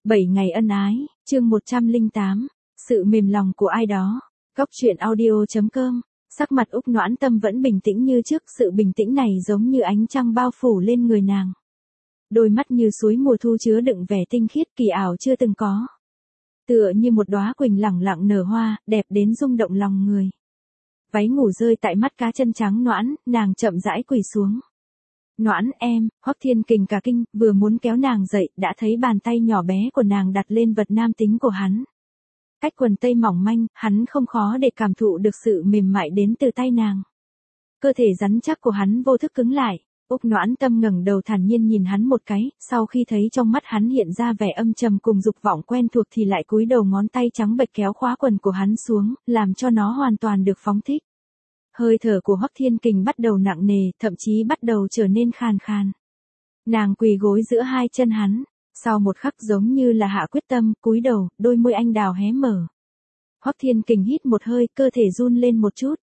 7 ngày ân ái, chương 108, sự mềm lòng của ai đó. Góc truyện audio.com. Sắc mặt Úc Noãn Tâm vẫn bình tĩnh như trước, sự bình tĩnh này giống như ánh trăng bao phủ lên người nàng. Đôi mắt như suối mùa thu chứa đựng vẻ tinh khiết kỳ ảo chưa từng có. Tựa như một đóa quỳnh lẳng lặng nở hoa, đẹp đến rung động lòng người. Váy ngủ rơi tại mắt cá chân trắng Noãn, nàng chậm rãi quỳ xuống. Noãn em, Hoắc Thiên Kình cả kinh, vừa muốn kéo nàng dậy, đã thấy bàn tay nhỏ bé của nàng đặt lên vật nam tính của hắn. Cách quần tây mỏng manh, hắn không khó để cảm thụ được sự mềm mại đến từ tay nàng. Cơ thể rắn chắc của hắn vô thức cứng lại. Úc Noãn Tâm ngẩng đầu thản nhiên nhìn hắn một cái, sau khi thấy trong mắt hắn hiện ra vẻ âm trầm cùng dục vọng quen thuộc thì lại cúi đầu, ngón tay trắng bệch kéo khóa quần của hắn xuống, làm cho nó hoàn toàn được phóng thích. Hơi thở của Hoắc Thiên Kình bắt đầu nặng nề, thậm chí bắt đầu trở nên khàn khàn. Nàng quỳ gối giữa hai chân hắn, sau một khắc giống như là hạ quyết tâm, cúi đầu, đôi môi anh đào hé mở. Hoắc Thiên Kình hít một hơi, cơ thể run lên một chút.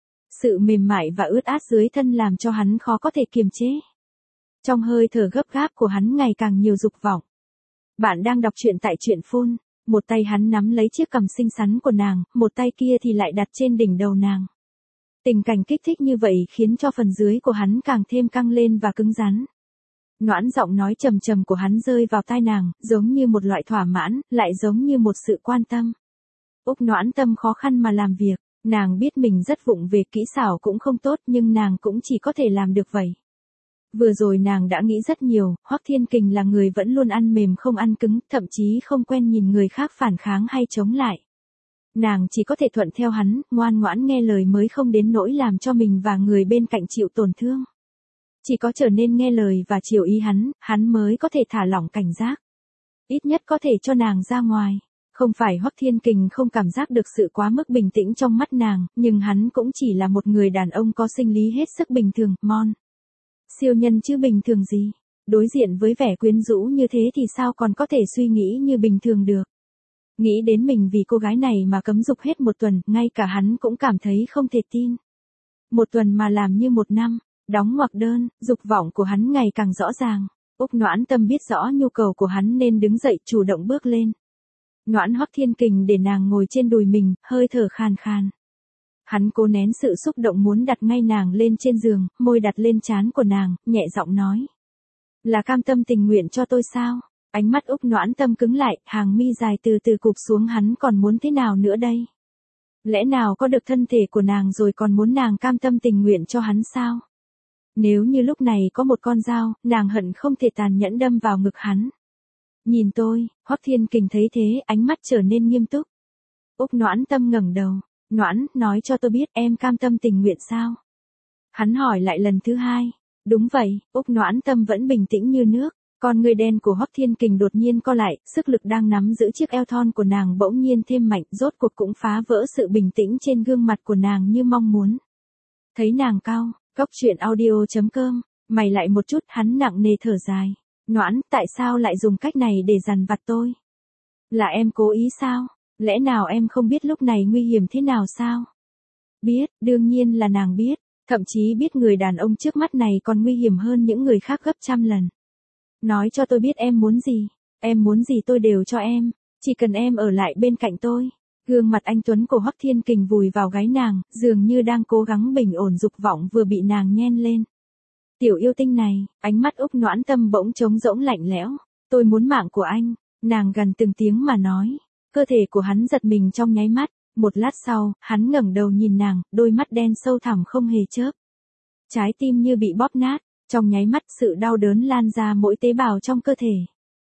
Sự mềm mại và ướt át dưới thân làm cho hắn khó có thể kiềm chế. Trong hơi thở gấp gáp của hắn ngày càng nhiều dục vọng. Bạn đang đọc truyện tại truyện phone. Một tay hắn nắm lấy chiếc cằm xinh xắn của nàng, một tay kia thì lại đặt trên đỉnh đầu nàng. Tình cảnh kích thích như vậy khiến cho phần dưới của hắn càng thêm căng lên và cứng rắn. Noãn giọng nói trầm trầm của hắn rơi vào tai nàng, giống như một loại thỏa mãn, lại giống như một sự quan tâm. Úc Noãn Tâm khó khăn mà làm việc, nàng biết mình rất vụng về kỹ xảo cũng không tốt nhưng nàng cũng chỉ có thể làm được vậy. Vừa rồi nàng đã nghĩ rất nhiều, Hoắc Thiên Kình là người vẫn luôn ăn mềm không ăn cứng, thậm chí không quen nhìn người khác phản kháng hay chống lại. Nàng chỉ có thể thuận theo hắn, ngoan ngoãn nghe lời mới không đến nỗi làm cho mình và người bên cạnh chịu tổn thương. Chỉ có trở nên nghe lời và chiều ý hắn mới có thể thả lỏng cảnh giác. Ít nhất có thể cho nàng ra ngoài. Không phải Hoắc Thiên Kình không cảm giác được sự quá mức bình tĩnh trong mắt nàng, nhưng hắn cũng chỉ là một người đàn ông có sinh lý hết sức bình thường, siêu nhân chứ bình thường gì. Đối diện với vẻ quyến rũ như thế thì sao còn có thể suy nghĩ như bình thường được. Nghĩ đến mình vì cô gái này mà cấm dục hết một tuần, ngay cả hắn cũng cảm thấy không thể tin. Một tuần mà làm như một năm, đóng ngoặc đơn, dục vọng của hắn ngày càng rõ ràng. Úc Noãn Tâm biết rõ nhu cầu của hắn nên đứng dậy chủ động bước lên. Noãn Hoắc Thiên Kình để nàng ngồi trên đùi mình, hơi thở khàn khàn. Hắn cố nén sự xúc động muốn đặt ngay nàng lên trên giường, môi đặt lên trán của nàng, nhẹ giọng nói. Là cam tâm tình nguyện cho tôi sao? Ánh mắt Úc Noãn Tâm cứng lại, hàng mi dài từ từ cụp xuống, hắn còn muốn thế nào nữa đây? Lẽ nào có được thân thể của nàng rồi còn muốn nàng cam tâm tình nguyện cho hắn sao? Nếu như lúc này có một con dao, nàng hận không thể tàn nhẫn đâm vào ngực hắn. Nhìn tôi, Hoắc Thiên Kình thấy thế, ánh mắt trở nên nghiêm túc. Úc Noãn Tâm ngẩng đầu. Noãn, nói cho tôi biết em cam tâm tình nguyện sao? Hắn hỏi lại lần thứ hai. Đúng vậy, Úc Noãn Tâm vẫn bình tĩnh như nước. Con người đen của Hoắc Thiên Kình đột nhiên co lại, sức lực đang nắm giữ chiếc eo thon của nàng bỗng nhiên thêm mạnh, rốt cuộc cũng phá vỡ sự bình tĩnh trên gương mặt của nàng như mong muốn. Thấy nàng cau, góc truyện audio.com, mày lại một chút, hắn nặng nề thở dài. Noãn, tại sao lại dùng cách này để dằn vặt tôi? Là em cố ý sao? Lẽ nào em không biết lúc này nguy hiểm thế nào sao? Biết, đương nhiên là nàng biết, thậm chí biết người đàn ông trước mắt này còn nguy hiểm hơn những người khác gấp trăm lần. Nói cho tôi biết em muốn gì tôi đều cho em, chỉ cần em ở lại bên cạnh tôi. Gương mặt anh tuấn của Hoắc Thiên Kình vùi vào gáy nàng, dường như đang cố gắng bình ổn dục vọng vừa bị nàng nhen lên. Tiểu yêu tinh này, ánh mắt Úc Noãn Tâm bỗng trống rỗng lạnh lẽo. Tôi muốn mạng của anh, nàng gần từng tiếng mà nói. Cơ thể của hắn giật mình trong nháy mắt, một lát sau, hắn ngẩng đầu nhìn nàng, đôi mắt đen sâu thẳm không hề chớp. Trái tim như bị bóp nát, trong nháy mắt sự đau đớn lan ra mỗi tế bào trong cơ thể.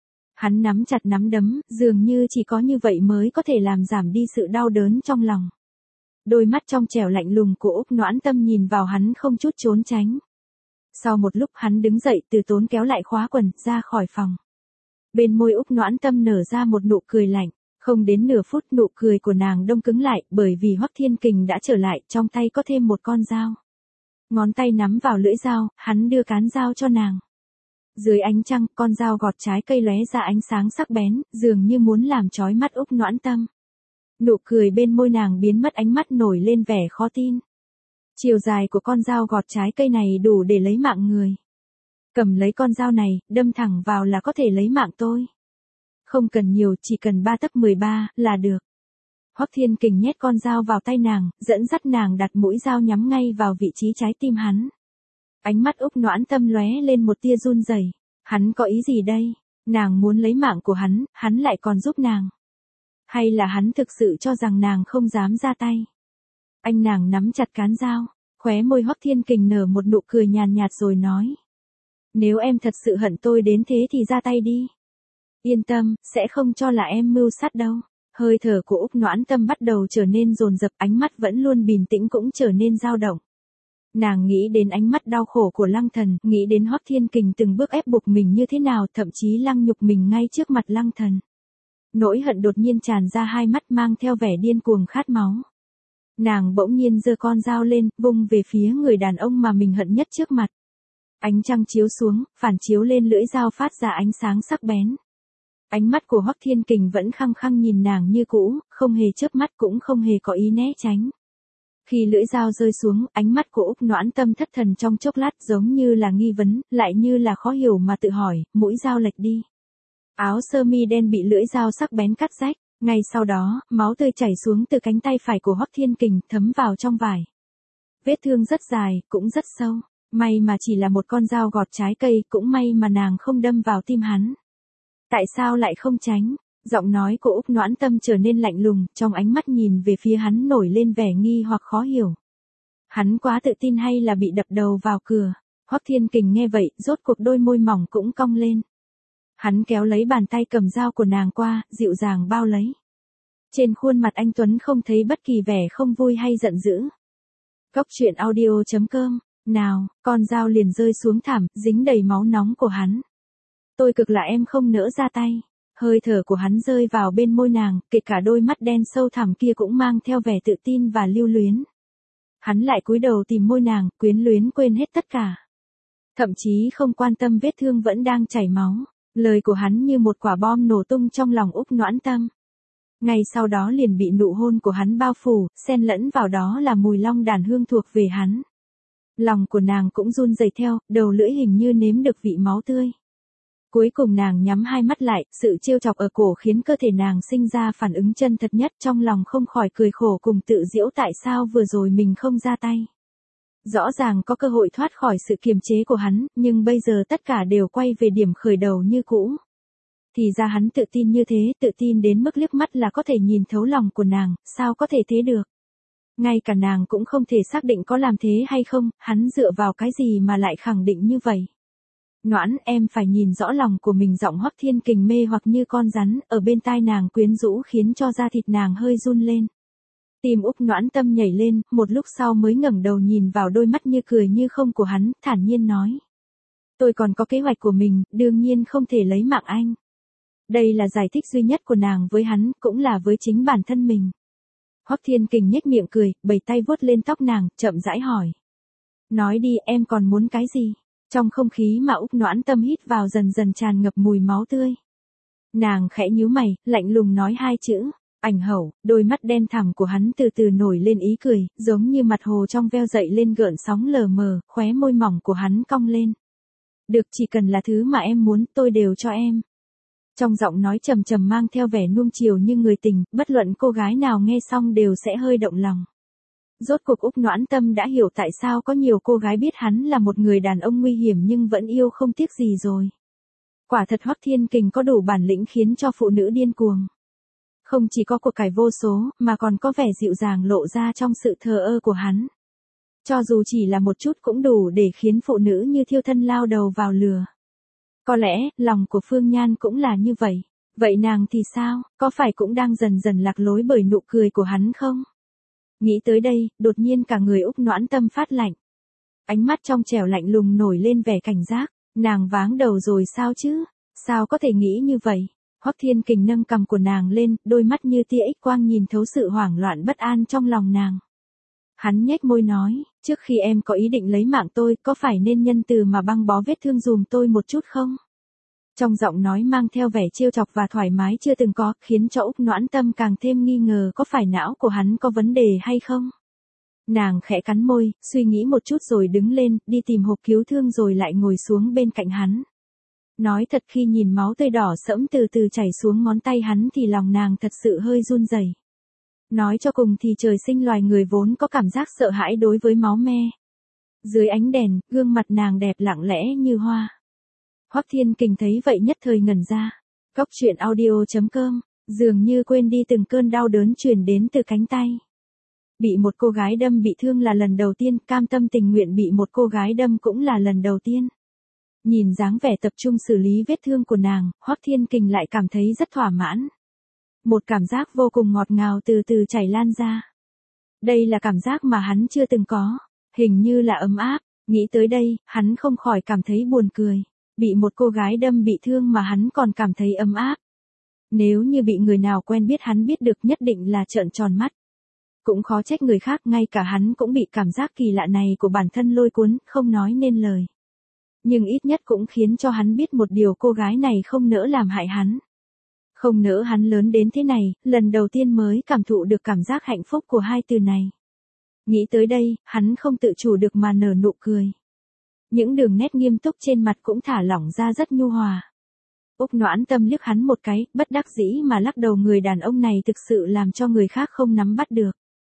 Hắn nắm chặt nắm đấm, dường như chỉ có như vậy mới có thể làm giảm đi sự đau đớn trong lòng. Đôi mắt trong trẻo lạnh lùng của Úc Noãn Tâm nhìn vào hắn không chút trốn tránh. Sau một lúc hắn đứng dậy từ tốn kéo lại khóa quần, ra khỏi phòng. Bên môi Úc Noãn Tâm nở ra một nụ cười lạnh, không đến nửa phút nụ cười của nàng đông cứng lại bởi vì Hoắc Thiên Kình đã trở lại, trong tay có thêm một con dao. Ngón tay nắm vào lưỡi dao, hắn đưa cán dao cho nàng. Dưới ánh trăng, con dao gọt trái cây lóe ra ánh sáng sắc bén, dường như muốn làm chói mắt Úc Noãn Tâm. Nụ cười bên môi nàng biến mất, ánh mắt nổi lên vẻ khó tin. Chiều dài của con dao gọt trái cây này đủ để lấy mạng người. Cầm lấy con dao này, đâm thẳng vào là có thể lấy mạng tôi. Không cần nhiều, chỉ cần 3 tấc 13 là được. Hoắc Thiên Kình nhét con dao vào tay nàng, dẫn dắt nàng đặt mũi dao nhắm ngay vào vị trí trái tim hắn. Ánh mắt Úc Noãn Tâm lóe lên một tia run rẩy. Hắn có ý gì đây? Nàng muốn lấy mạng của hắn lại còn giúp nàng. Hay là hắn thực sự cho rằng nàng không dám ra tay? Anh nàng nắm chặt cán dao, khóe môi Hoắc Thiên Kình nở một nụ cười nhàn nhạt rồi nói. Nếu em thật sự hận tôi đến thế thì ra tay đi. Yên tâm, sẽ không cho là em mưu sát đâu. Hơi thở của Úc Noãn Tâm bắt đầu trở nên dồn dập, ánh mắt vẫn luôn bình tĩnh cũng trở nên dao động. Nàng nghĩ đến ánh mắt đau khổ của Lăng Thần, nghĩ đến Hoắc Thiên Kình từng bước ép buộc mình như thế nào, thậm chí lăng nhục mình ngay trước mặt Lăng Thần. Nỗi hận đột nhiên tràn ra hai mắt mang theo vẻ điên cuồng khát máu. Nàng bỗng nhiên giơ con dao lên, vung về phía người đàn ông mà mình hận nhất trước mặt. Ánh trăng chiếu xuống, phản chiếu lên lưỡi dao phát ra ánh sáng sắc bén. Ánh mắt của Hoắc Thiên Kình vẫn khăng khăng nhìn nàng như cũ, không hề chớp mắt cũng không hề có ý né tránh. Khi lưỡi dao rơi xuống, ánh mắt của Úc Noãn Tâm thất thần trong chốc lát, giống như là nghi vấn, lại như là khó hiểu mà tự hỏi, mũi dao lệch đi. Áo sơ mi đen bị lưỡi dao sắc bén cắt rách, ngay sau đó, máu tươi chảy xuống từ cánh tay phải của Hoắc Thiên Kình, thấm vào trong vải. Vết thương rất dài, cũng rất sâu, may mà chỉ là một con dao gọt trái cây, cũng may mà nàng không đâm vào tim hắn. Tại sao lại không tránh? Giọng nói của Úc Noãn Tâm trở nên lạnh lùng, trong ánh mắt nhìn về phía hắn nổi lên vẻ nghi hoặc khó hiểu. Hắn quá tự tin hay là bị đập đầu vào cửa? Hoắc Thiên Kình nghe vậy, rốt cuộc đôi môi mỏng cũng cong lên. Hắn kéo lấy bàn tay cầm dao của nàng qua, dịu dàng bao lấy. Trên khuôn mặt anh Tuấn không thấy bất kỳ vẻ không vui hay giận dữ. Cốc truyện audio.com, nào, con dao liền rơi xuống thảm, dính đầy máu nóng của hắn. Tôi cực là em không nỡ ra tay. Hơi thở của hắn rơi vào bên môi nàng, kể cả đôi mắt đen sâu thẳm kia cũng mang theo vẻ tự tin và lưu luyến. Hắn lại cúi đầu tìm môi nàng, quyến luyến quên hết tất cả. Thậm chí không quan tâm vết thương vẫn đang chảy máu. Lời của hắn như một quả bom nổ tung trong lòng Úc Noãn Tâm. Ngay sau đó liền bị nụ hôn của hắn bao phủ, xen lẫn vào đó là mùi long đàn hương thuộc về hắn. Lòng của nàng cũng run rẩy theo, đầu lưỡi hình như nếm được vị máu tươi. Cuối cùng nàng nhắm hai mắt lại, sự trêu chọc ở cổ khiến cơ thể nàng sinh ra phản ứng chân thật nhất, trong lòng không khỏi cười khổ cùng tự giễu tại sao vừa rồi mình không ra tay. Rõ ràng có cơ hội thoát khỏi sự kiềm chế của hắn, nhưng bây giờ tất cả đều quay về điểm khởi đầu như cũ. Thì ra hắn tự tin như thế, tự tin đến mức liếc mắt là có thể nhìn thấu lòng của nàng, sao có thể thế được. Ngay cả nàng cũng không thể xác định có làm thế hay không, hắn dựa vào cái gì mà lại khẳng định như vậy. Noãn, em phải nhìn rõ lòng của mình, giọng Hoắc Thiên Kình mê hoặc như con rắn, ở bên tai nàng quyến rũ khiến cho da thịt nàng hơi run lên. Tim Úc Noãn Tâm nhảy lên, một lúc sau mới ngẩng đầu nhìn vào đôi mắt như cười như không của hắn, thản nhiên nói. Tôi còn có kế hoạch của mình, đương nhiên không thể lấy mạng anh. Đây là giải thích duy nhất của nàng với hắn, cũng là với chính bản thân mình. Hoắc Thiên Kình nhếch miệng cười, bày tay vuốt lên tóc nàng, chậm rãi hỏi. Nói đi, em còn muốn cái gì? Trong không khí mà Úc Noãn Tâm hít vào dần dần tràn ngập mùi máu tươi. Nàng khẽ nhíu mày, lạnh lùng nói hai chữ. Ảnh hậu, đôi mắt đen thẳm của hắn từ từ nổi lên ý cười, giống như mặt hồ trong veo dậy lên gợn sóng lờ mờ, khóe môi mỏng của hắn cong lên. Được, chỉ cần là thứ mà em muốn, tôi đều cho em. Trong giọng nói trầm trầm mang theo vẻ nuông chiều như người tình, bất luận cô gái nào nghe xong đều sẽ hơi động lòng. Rốt cuộc Úc Noãn Tâm đã hiểu tại sao có nhiều cô gái biết hắn là một người đàn ông nguy hiểm nhưng vẫn yêu không tiếc gì rồi. Quả thật Hoắc Thiên Kình có đủ bản lĩnh khiến cho phụ nữ điên cuồng. Không chỉ có của cải vô số, mà còn có vẻ dịu dàng lộ ra trong sự thờ ơ của hắn. Cho dù chỉ là một chút cũng đủ để khiến phụ nữ như thiêu thân lao đầu vào lửa. Có lẽ, lòng của Phương Nhan cũng là như vậy. Vậy nàng thì sao, có phải cũng đang dần dần lạc lối bởi nụ cười của hắn không? Nghĩ tới đây, đột nhiên cả người Úc Noãn Tâm phát lạnh. Ánh mắt trong trẻo lạnh lùng nổi lên vẻ cảnh giác, nàng váng đầu rồi sao chứ? Sao có thể nghĩ như vậy? Hoắc Thiên Kình nâng cằm của nàng lên, đôi mắt như tia X quang nhìn thấu sự hoảng loạn bất an trong lòng nàng. Hắn nhếch môi nói, trước khi em có ý định lấy mạng tôi, có phải nên nhân từ mà băng bó vết thương dùm tôi một chút không? Trong giọng nói mang theo vẻ trêu chọc và thoải mái chưa từng có, khiến cho Úc Noãn Tâm càng thêm nghi ngờ có phải não của hắn có vấn đề hay không. Nàng khẽ cắn môi, suy nghĩ một chút rồi đứng lên, đi tìm hộp cứu thương rồi lại ngồi xuống bên cạnh hắn. Nói thật khi nhìn máu tươi đỏ sẫm từ từ chảy xuống ngón tay hắn thì lòng nàng thật sự hơi run rẩy. Nói cho cùng thì trời sinh loài người vốn có cảm giác sợ hãi đối với máu me. Dưới ánh đèn, gương mặt nàng đẹp lặng lẽ như hoa. Hoắc Thiên Kình thấy vậy nhất thời ngẩn ra. Góc truyện audio.com, dường như quên đi từng cơn đau đớn truyền đến từ cánh tay. Bị một cô gái đâm bị thương là lần đầu tiên, cam tâm tình nguyện bị một cô gái đâm cũng là lần đầu tiên. Nhìn dáng vẻ tập trung xử lý vết thương của nàng, Hoắc Thiên Kình lại cảm thấy rất thỏa mãn. Một cảm giác vô cùng ngọt ngào từ từ chảy lan ra. Đây là cảm giác mà hắn chưa từng có, hình như là ấm áp. Nghĩ tới đây, hắn không khỏi cảm thấy buồn cười. Bị một cô gái đâm bị thương mà hắn còn cảm thấy ấm áp. Nếu như bị người nào quen biết hắn biết được nhất định là trợn tròn mắt. Cũng khó trách người khác, ngay cả hắn cũng bị cảm giác kỳ lạ này của bản thân lôi cuốn, không nói nên lời. Nhưng ít nhất cũng khiến cho hắn biết một điều, cô gái này không nỡ làm hại hắn. Không nỡ hắn lớn đến thế này, lần đầu tiên mới cảm thụ được cảm giác hạnh phúc của hai từ này. Nghĩ tới đây, hắn không tự chủ được mà nở nụ cười. Những đường nét nghiêm túc trên mặt cũng thả lỏng ra rất nhu hòa. Úc Noãn Tâm liếc hắn một cái, bất đắc dĩ mà lắc đầu, người đàn ông này thực sự làm cho người khác không nắm bắt được.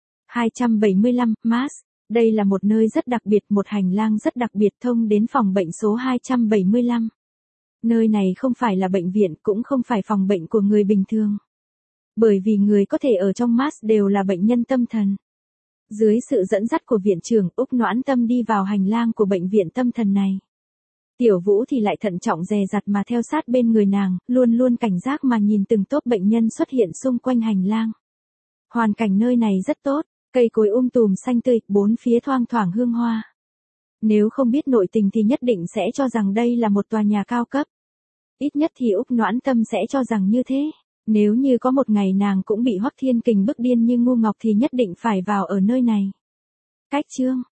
275, Mars. Đây là một nơi rất đặc biệt, một hành lang rất đặc biệt thông đến phòng bệnh số 275. Nơi này không phải là bệnh viện, cũng không phải phòng bệnh của người bình thường. Bởi vì người có thể ở trong Mars đều là bệnh nhân tâm thần. Dưới sự dẫn dắt của viện trưởng, Úc Noãn Tâm đi vào hành lang của bệnh viện tâm thần này. Tiểu Vũ thì lại thận trọng dè dặt mà theo sát bên người nàng, luôn luôn cảnh giác mà nhìn từng tốp bệnh nhân xuất hiện xung quanh hành lang. Hoàn cảnh nơi này rất tốt, cây cối tùm xanh tươi, bốn phía thoang thoảng hương hoa. Nếu không biết nội tình thì nhất định sẽ cho rằng đây là một tòa nhà cao cấp. Ít nhất thì Úc Noãn Tâm sẽ cho rằng như thế. Nếu như có một ngày nàng cũng bị Hoắc Thiên Kình bức điên như ngu ngọc thì nhất định phải vào ở nơi này. Cách chương